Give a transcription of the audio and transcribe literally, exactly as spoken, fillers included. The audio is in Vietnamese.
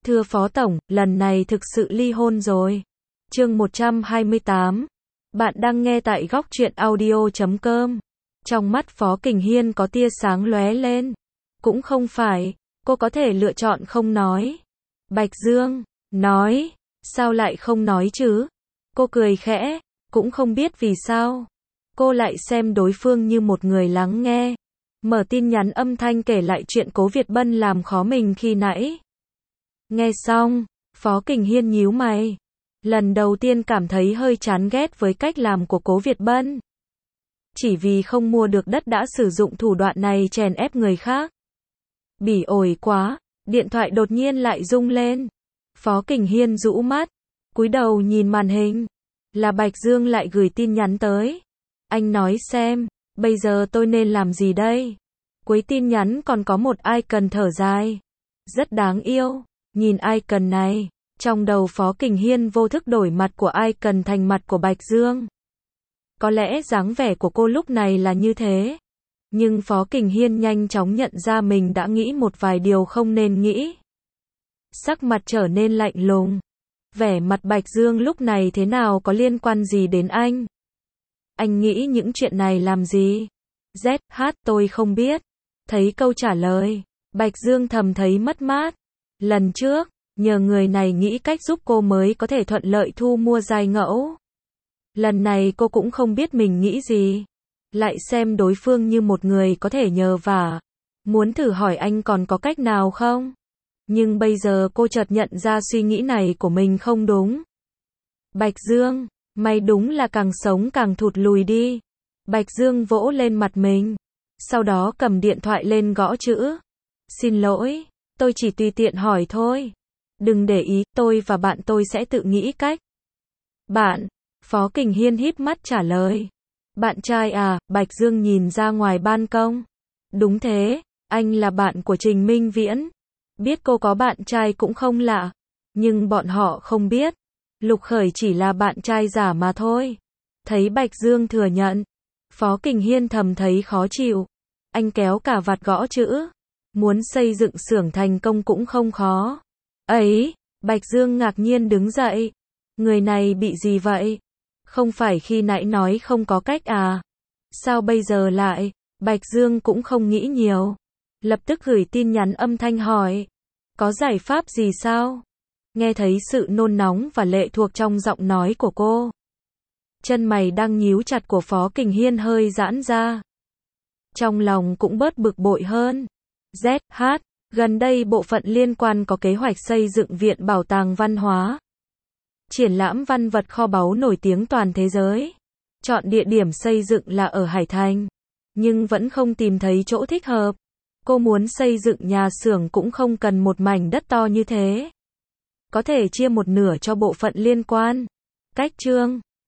Thưa Phó Tổng, lần này thực sự ly hôn rồi. Chương một trăm hai mươi tám. Bạn đang nghe tại góc truyện audio chấm com. Trong mắt Phó Kình Hiên có tia sáng lóe lên. Cũng không phải, cô có thể lựa chọn không nói. Bạch Dương, nói, sao lại không nói chứ? Cô cười khẽ, cũng không biết vì sao. Cô lại xem đối phương như một người lắng nghe. Mở tin nhắn âm thanh kể lại chuyện Cố Việt Bân làm khó mình khi nãy. Nghe xong, Phó Kình Hiên nhíu mày. Lần đầu tiên cảm thấy hơi chán ghét với cách làm của Cố Việt Bân. Chỉ vì không mua được đất đã sử dụng thủ đoạn này chèn ép người khác. Bỉ ổi quá, điện thoại đột nhiên lại rung lên. Phó Kình Hiên rũ mắt, cúi đầu nhìn màn hình. Là Bạch Dương lại gửi tin nhắn tới. Anh nói xem, bây giờ tôi nên làm gì đây? Cuối tin nhắn còn có một icon thở dài. Rất đáng yêu. Nhìn icon này, trong đầu Phó Kình Hiên vô thức đổi mặt của icon thành mặt của Bạch Dương. Có lẽ dáng vẻ của cô lúc này là như thế. Nhưng Phó Kình Hiên nhanh chóng nhận ra mình đã nghĩ một vài điều không nên nghĩ. Sắc mặt trở nên lạnh lùng. Vẻ mặt Bạch Dương lúc này thế nào có liên quan gì đến anh? Anh nghĩ những chuyện này làm gì? Z H tôi không biết. Thấy câu trả lời, Bạch Dương thầm thấy mất mát. Lần trước, nhờ người này nghĩ cách giúp cô mới có thể thuận lợi thu mua giai ngẫu. Lần này cô cũng không biết mình nghĩ gì. Lại xem đối phương như một người có thể nhờ vả. Muốn thử hỏi anh còn có cách nào không? Nhưng bây giờ cô chợt nhận ra suy nghĩ này của mình không đúng. Bạch Dương, mày đúng là càng sống càng thụt lùi đi. Bạch Dương vỗ lên mặt mình. Sau đó cầm điện thoại lên gõ chữ. Xin lỗi, tôi chỉ tùy tiện hỏi thôi. Đừng để ý, tôi và bạn tôi sẽ tự nghĩ cách. Bạn, Phó Kình Hiên híp mắt trả lời. Bạn trai à? Bạch Dương nhìn ra ngoài ban công. Đúng thế, anh là bạn của Trình Minh Viễn. Biết cô có bạn trai cũng không lạ. Nhưng bọn họ không biết. Lục Khởi chỉ là bạn trai giả mà thôi. Thấy Bạch Dương thừa nhận. Phó Kình Hiên thầm thấy khó chịu. Anh kéo cả vạt gõ chữ. Muốn xây dựng xưởng thành công cũng không khó. Ấy, Bạch Dương ngạc nhiên đứng dậy. Người này bị gì vậy? Không phải khi nãy nói không có cách à? Sao bây giờ lại? Bạch Dương cũng không nghĩ nhiều. Lập tức gửi tin nhắn âm thanh hỏi. Có giải pháp gì sao? Nghe thấy sự nôn nóng và lệ thuộc trong giọng nói của cô. Chân mày đang nhíu chặt của Phó Kình Hiên hơi giãn ra. Trong lòng cũng bớt bực bội hơn. Z H, gần đây bộ phận liên quan có kế hoạch xây dựng viện bảo tàng văn hóa. Triển lãm văn vật kho báu nổi tiếng toàn thế giới. Chọn địa điểm xây dựng là ở Hải Thành. Nhưng vẫn không tìm thấy chỗ thích hợp. Cô muốn xây dựng nhà xưởng cũng không cần một mảnh đất to như thế. Có thể chia một nửa cho bộ phận liên quan. Cách chương